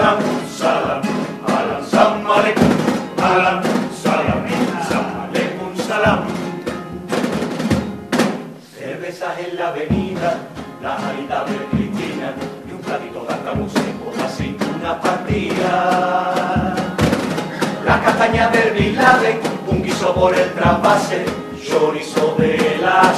salam, salam, alam, salam aleikum, alam, salam, salam aleikum, salam. Cervezas en la avenida, la maritable Cristina y un platito de altavoz seco, así una partida. Las castañas del Bin Laden, un guiso por el trasvase, chorizo de la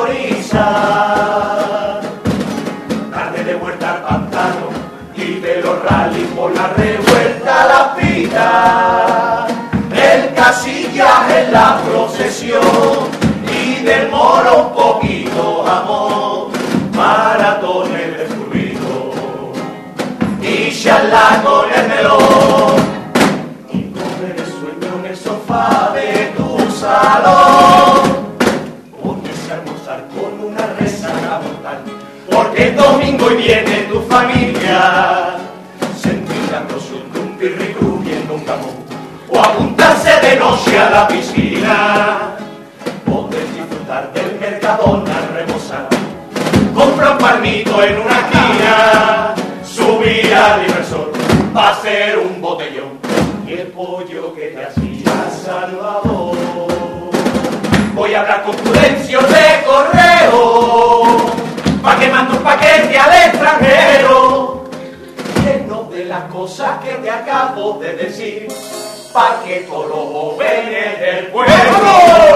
choriza. Tarde de vuelta al pantano y de los rally por la revuelta a la pita. El casillaje en la procesión y del moro un poquito amor. Maratones de furbido y charla con el melón. Sofá de tu salón, ponerse a almorzar con una resaca mortal, porque es domingo y viene tu familia, sentir la explosión de un pirricú viendo un camón, o apuntarse de noche a la piscina, poder disfrutar del Mercadona rebosar, comprar un palmito en una esquina, subir al inversor, va a hacer un botellón. Y el pollo que te hacía Salvador. Voy a hablar con Prudencio de correo, pa' que mande un paquete al extranjero, lleno de las cosas que te acabo de decir, pa' que todo lo jóvenes del pueblo